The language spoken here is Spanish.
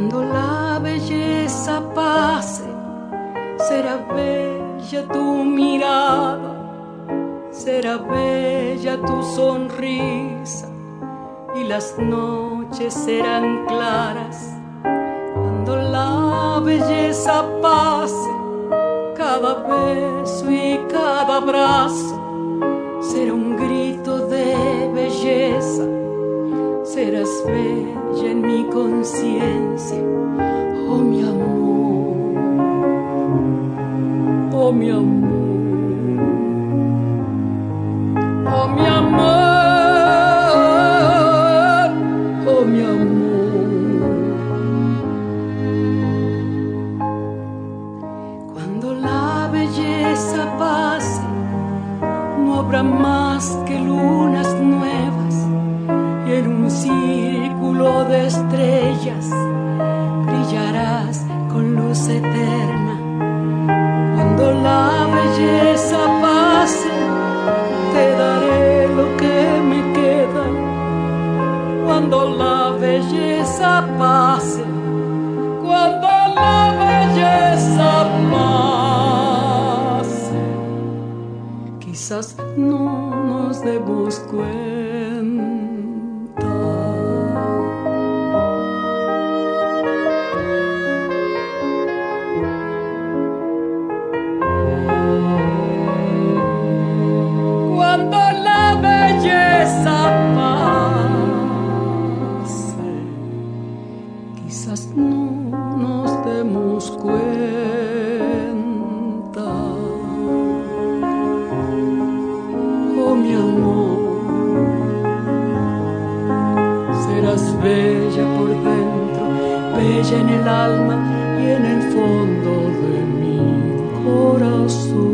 Cuando la belleza pase, será bella tu mirada, será bella tu sonrisa y las noches serán claras. Cuando la belleza pase, cada beso y cada abrazo será un grito de belleza. Serás bella en mi conciencia, oh mi amor, oh mi amor, oh mi amor, oh mi amor. Cuando la belleza pase, no habrá más que lunas nuevas, y en un círculo de estrellas brillarás con luz eterna. Cuando la belleza pase, te daré lo que me queda. Cuando la belleza pase, cuando la belleza pase, quizás no nos demos cuenta. Cuando la belleza pase, quizás no nos demos cuenta. Oh mi amor, serás bella por dentro, bella en el alma y en el fondo de mi corazón.